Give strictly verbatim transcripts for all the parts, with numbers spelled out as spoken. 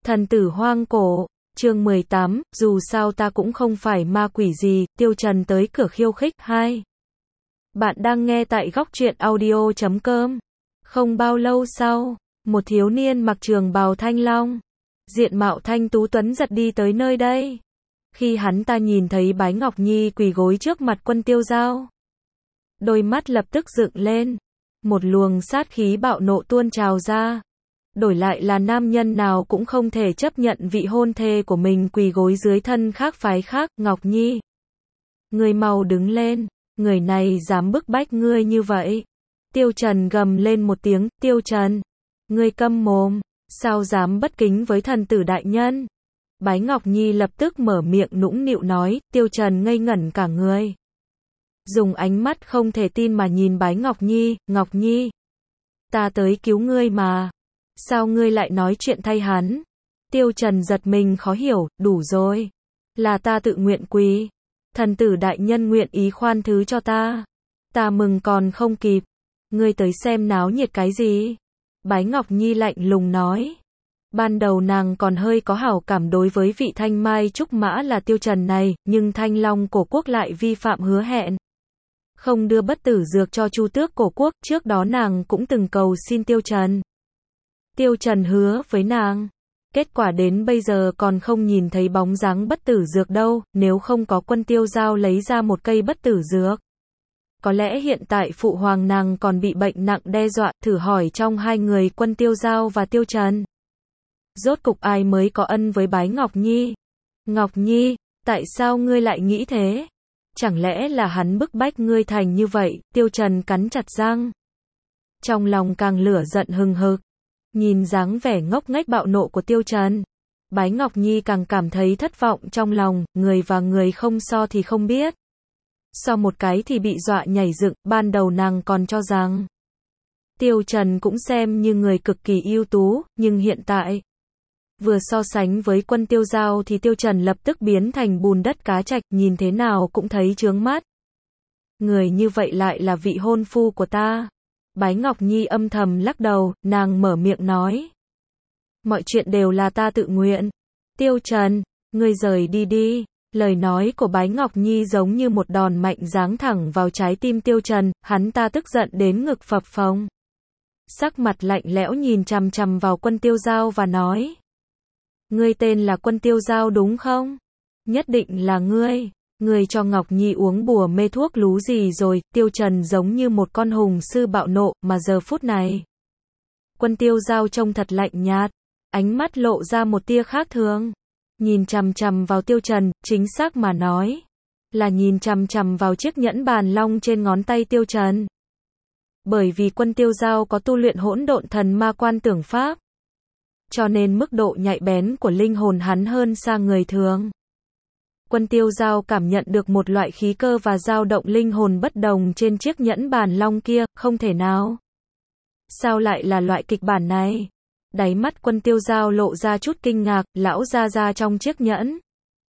Thần tử hoang cổ, chương mười tám, dù sao ta cũng không phải ma quỷ gì, Tiêu Trần tới cửa khiêu khích. Hai. Bạn đang nghe tại góc truyện audio chấm com. Không bao lâu sau, một thiếu niên mặc trường bào thanh long, diện mạo thanh tú tuấn giật đi tới nơi đây. Khi hắn ta nhìn thấy Bái Ngọc Nhi quỳ gối trước mặt Quân Tiêu Giao, đôi mắt lập tức dựng lên, một luồng sát khí bạo nộ tuôn trào ra. Đổi lại là nam nhân nào cũng không thể chấp nhận vị hôn thê của mình quỳ gối dưới thân khác phái khác. Ngọc Nhi, ngươi mau đứng lên, người này dám bức bách ngươi như vậy. Tiêu Trần gầm lên một tiếng. Tiêu Trần, ngươi câm mồm, sao dám bất kính với thần tử đại nhân? Bái Ngọc Nhi lập tức mở miệng nũng nịu nói. Tiêu Trần ngây ngẩn cả người, dùng ánh mắt không thể tin mà nhìn Bái Ngọc Nhi. Ngọc Nhi, ta tới cứu ngươi mà, sao ngươi lại nói chuyện thay hắn? Tiêu Trần giật mình khó hiểu. Đủ rồi, là ta tự nguyện quỳ, thần tử đại nhân nguyện ý khoan thứ cho ta, ta mừng còn không kịp, ngươi tới xem náo nhiệt cái gì? Bái Ngọc Nhi lạnh lùng nói. Ban đầu nàng còn hơi có hảo cảm đối với vị thanh mai trúc mã là Tiêu Trần này, nhưng Thanh Long cổ quốc lại vi phạm hứa hẹn, không đưa bất tử dược cho Chu Tước cổ quốc. Trước đó nàng cũng từng cầu xin Tiêu Trần, Tiêu Trần hứa với nàng, kết quả đến bây giờ còn không nhìn thấy bóng dáng bất tử dược đâu. Nếu không có Quân Tiêu Giao lấy ra một cây bất tử dược, có lẽ hiện tại phụ hoàng nàng còn bị bệnh nặng đe dọa. Thử hỏi trong hai người Quân Tiêu Giao và Tiêu Trần, rốt cục ai mới có ân với Bái Ngọc Nhi? Ngọc Nhi, tại sao ngươi lại nghĩ thế? Chẳng lẽ là hắn bức bách ngươi thành như vậy? Tiêu Trần cắn chặt răng, trong lòng càng lửa giận hừng hực. Nhìn dáng vẻ ngốc nghếch bạo nộ của Tiêu Trần, Bái Ngọc Nhi càng cảm thấy thất vọng trong lòng. Người và người không so thì không biết, so một cái thì bị dọa nhảy dựng. Ban đầu nàng còn cho rằng Tiêu Trần cũng xem như người cực kỳ ưu tú, nhưng hiện tại, vừa so sánh với Quân Tiêu Giao thì Tiêu Trần lập tức biến thành bùn đất cá trạch, nhìn thế nào cũng thấy chướng mắt. Người như vậy lại là vị hôn phu của ta. Bái Ngọc Nhi âm thầm lắc đầu, nàng mở miệng nói. Mọi chuyện đều là ta tự nguyện. Tiêu Trần, ngươi rời đi đi. Lời nói của Bái Ngọc Nhi giống như một đòn mạnh giáng thẳng vào trái tim Tiêu Trần, hắn ta tức giận đến ngực phập phồng. Sắc mặt lạnh lẽo nhìn chằm chằm vào Quân Tiêu Giao và nói. Ngươi tên là Quân Tiêu Giao đúng không? Nhất định là ngươi. Ngươi cho Ngọc Nhi uống bùa mê thuốc lú gì rồi? Tiêu Trần giống như một con hùng sư bạo nộ, mà giờ phút này, Quân Tiêu Giao trông thật lạnh nhạt, ánh mắt lộ ra một tia khác thường, nhìn chằm chằm vào Tiêu Trần. Chính xác mà nói, là nhìn chằm chằm vào chiếc nhẫn bàn long trên ngón tay Tiêu Trần. Bởi vì Quân Tiêu Giao có tu luyện hỗn độn thần ma quan tưởng pháp, cho nên mức độ nhạy bén của linh hồn hắn hơn xa người thường. Quân Tiêu Giao cảm nhận được một loại khí cơ và dao động linh hồn bất đồng trên chiếc nhẫn bàn long kia. Không thể nào, sao lại là loại kịch bản này? Đáy mắt Quân Tiêu Giao lộ ra chút kinh ngạc. Lão gia gia trong chiếc nhẫn,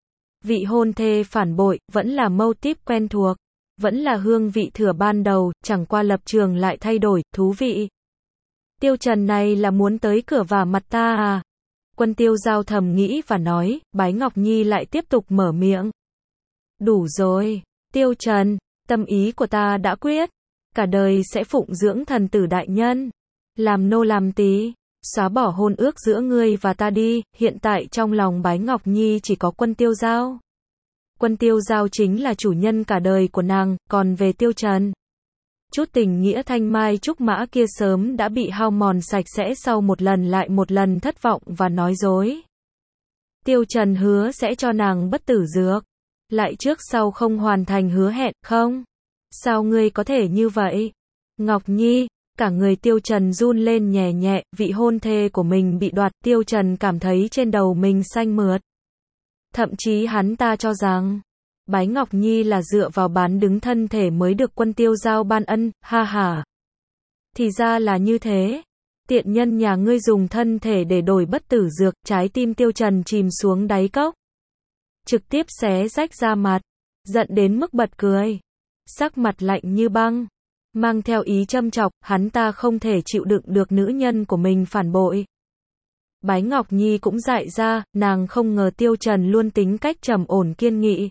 vị hôn thê phản bội, vẫn là mâu típ quen thuộc, vẫn là hương vị thừa ban đầu, chẳng qua lập trường lại thay đổi. Thú vị. Tiêu Trần này là muốn tới cửa vả mặt ta à? Quân Tiêu Giao thầm nghĩ và nói. Bái Ngọc Nhi lại tiếp tục mở miệng. Đủ rồi, Tiêu Trần, tâm ý của ta đã quyết, cả đời sẽ phụng dưỡng thần tử đại nhân, làm nô làm tỳ, xóa bỏ hôn ước giữa ngươi và ta đi. Hiện tại trong lòng Bái Ngọc Nhi chỉ có Quân Tiêu Giao. Quân Tiêu Giao chính là chủ nhân cả đời của nàng, còn về Tiêu Trần, chút tình nghĩa thanh mai trúc mã kia sớm đã bị hao mòn sạch sẽ sau một lần lại một lần thất vọng và nói dối. Tiêu Trần hứa sẽ cho nàng bất tử dược, lại trước sau không hoàn thành hứa hẹn. Không, sao ngươi có thể như vậy? Ngọc Nhi, cả người Tiêu Trần run lên nhẹ nhẹ. Vị hôn thê của mình bị đoạt, Tiêu Trần cảm thấy trên đầu mình xanh mượt. Thậm chí hắn ta cho rằng Bái Ngọc Nhi là dựa vào bán đứng thân thể mới được Quân Tiêu Giao ban ân. Ha ha, thì ra là như thế. Tiện nhân nhà ngươi dùng thân thể để đổi bất tử dược. Trái tim Tiêu Trần chìm xuống đáy cốc, trực tiếp xé rách ra mặt, giận đến mức bật cười, sắc mặt lạnh như băng, mang theo ý châm chọc. Hắn ta không thể chịu đựng được nữ nhân của mình phản bội. Bái Ngọc Nhi cũng dại ra, nàng không ngờ Tiêu Trần luôn tính cách trầm ổn kiên nghị.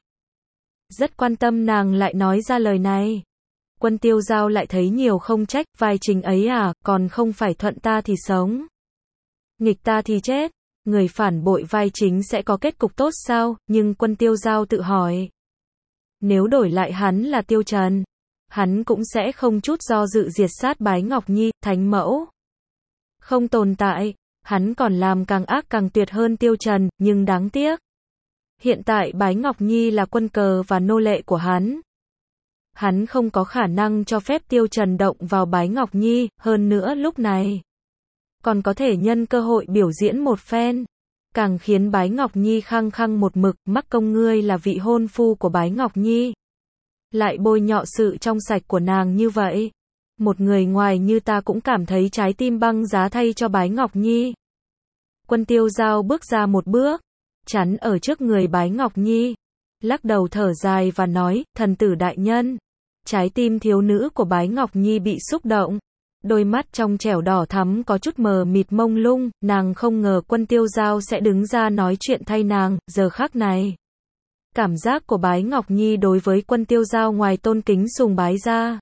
Rất quan tâm nàng lại nói ra lời này. Quân Tiêu Giao lại thấy nhiều không trách, vai chính ấy à, còn không phải thuận ta thì sống, nghịch ta thì chết. Người phản bội vai chính sẽ có kết cục tốt sao? Nhưng Quân Tiêu Giao tự hỏi, nếu đổi lại hắn là Tiêu Trần, hắn cũng sẽ không chút do dự diệt sát Bái Ngọc Nhi, thánh mẫu không tồn tại, hắn còn làm càng ác càng tuyệt hơn Tiêu Trần, nhưng đáng tiếc. Hiện tại Bái Ngọc Nhi là quân cờ và nô lệ của hắn. Hắn không có khả năng cho phép Tiêu Trần động vào Bái Ngọc Nhi, hơn nữa lúc này còn có thể nhân cơ hội biểu diễn một phen. Càng khiến Bái Ngọc Nhi khăng khăng một mực, mắc công ngươi là vị hôn phu của Bái Ngọc Nhi. Lại bôi nhọ sự trong sạch của nàng như vậy. Một người ngoài như ta cũng cảm thấy trái tim băng giá thay cho Bái Ngọc Nhi. Quân Tiêu Giao bước ra một bước, chắn ở trước người Bái Ngọc Nhi, lắc đầu thở dài và nói, thần tử đại nhân. Trái tim thiếu nữ của Bái Ngọc Nhi bị xúc động. Đôi mắt trong trẻo đỏ thắm có chút mờ mịt mông lung, nàng không ngờ Quân Tiêu Giao sẽ đứng ra nói chuyện thay nàng, giờ khắc này. Cảm giác của Bái Ngọc Nhi đối với Quân Tiêu Giao ngoài tôn kính sùng bái ra,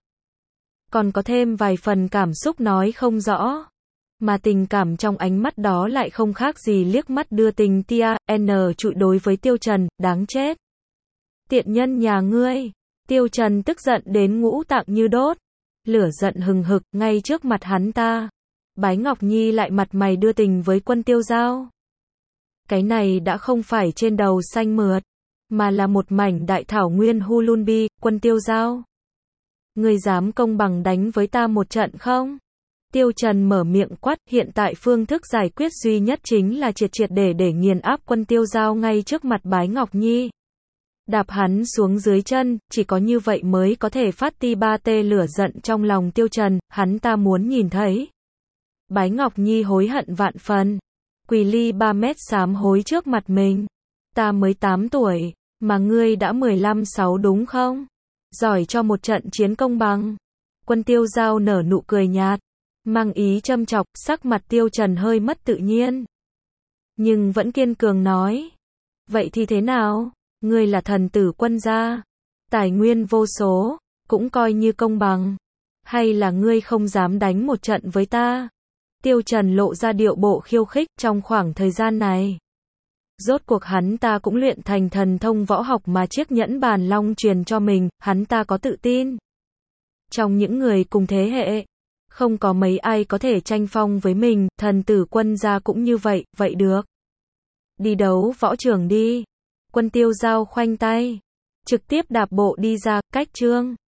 còn có thêm vài phần cảm xúc nói không rõ. Mà tình cảm trong ánh mắt đó lại không khác gì liếc mắt đưa tình tia, n trụi đối với Tiêu Trần, đáng chết. Tiện nhân nhà ngươi. Tiêu Trần tức giận đến ngũ tạng như đốt. Lửa giận hừng hực, ngay trước mặt hắn ta. Bái Ngọc Nhi lại mặt mày đưa tình với Quân Tiêu Giao. Cái này đã không phải trên đầu xanh mượt, mà là một mảnh đại thảo nguyên Hulunbi. Quân Tiêu Giao, ngươi dám công bằng đánh với ta một trận không? Tiêu Trần mở miệng quát, hiện tại phương thức giải quyết duy nhất chính là triệt triệt để để nghiền áp Quân Tiêu Giao ngay trước mặt Bái Ngọc Nhi. Đạp hắn xuống dưới chân, chỉ có như vậy mới có thể phát ti ba tê lửa giận trong lòng Tiêu Trần, hắn ta muốn nhìn thấy. Bái Ngọc Nhi hối hận vạn phần, quỳ ly ba mét sám hối trước mặt mình. Ta mới tám tuổi, mà ngươi đã mười lăm sáu đúng không? Giỏi cho một trận chiến công bằng. Quân Tiêu Giao nở nụ cười nhạt, mang ý châm chọc, sắc mặt Tiêu Trần hơi mất tự nhiên. Nhưng vẫn kiên cường nói, vậy thì thế nào? Ngươi là thần tử Quân gia, tài nguyên vô số, cũng coi như công bằng. Hay là ngươi không dám đánh một trận với ta? Tiêu Trần lộ ra điệu bộ khiêu khích trong khoảng thời gian này. Rốt cuộc hắn ta cũng luyện thành thần thông võ học mà chiếc nhẫn bàn long truyền cho mình, hắn ta có tự tin. Trong những người cùng thế hệ, không có mấy ai có thể tranh phong với mình, thần tử Quân gia cũng như vậy, vậy được. Đi đấu võ trường đi. Quân Tiêu Giao khoanh tay, trực tiếp đạp bộ đi ra, cách chương.